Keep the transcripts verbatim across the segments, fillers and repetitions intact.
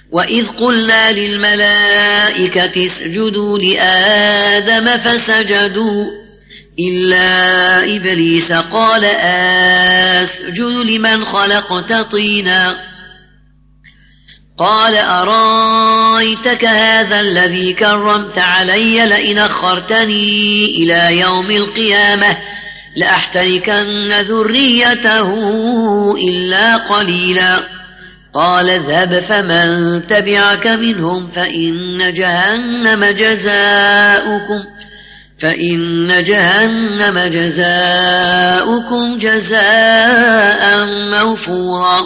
وإذ قلنا للملائكة اسجدوا لآدم فسجدوا إلا إبليس قال أسجد لمن خلقت طينا قال أرايتك هذا الذي كرمت علي لئن أخرتني إلى يوم القيامة لأحتركن ذريته إلا قليلا قال اذهب فمن تبعك منهم فإن جهنم جزاؤكم فإن جهنم جزاؤكم جزاء موفورا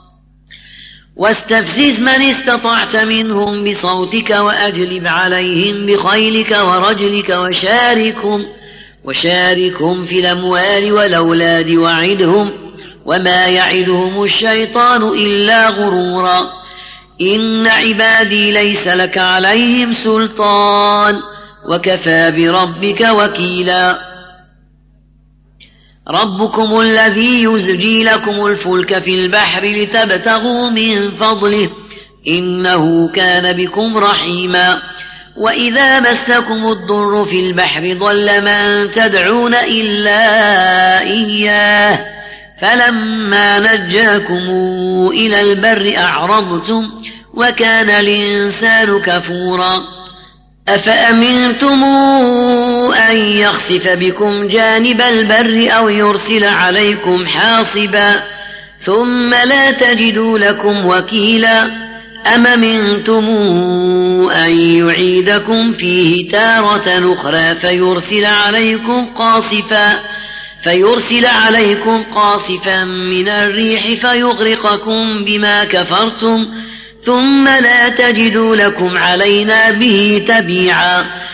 واستفزز من استطعت منهم بصوتك وأجلب عليهم بخيلك ورجلك وشاركهم وشاركهم في الأموال والأولاد وعدهم وما يعدهم الشيطان إلا غرورا إن عبادي ليس لك عليهم سلطان وكفى بربك وكيلا ربكم الذي يزجي لكم الفلك في البحر لتبتغوا من فضله إنه كان بكم رحيما وإذا مسكم الضر في البحر ضل من تدعون إلا إياه فلما نجاكم إلى البر أعرضتم وكان الإنسان كفورا أفأمنتم أن يخسف بكم جانب البر أو يرسل عليكم حاصبا ثم لا تجدوا لكم وكيلا أم أمنتم أن يعيدكم فيه تارة أخرى فيرسل عليكم قاصفا فيرسل عليكم قاصفا من الريح فيغرقكم بما كفرتم ثم لا تجدوا لكم علينا به تبيعا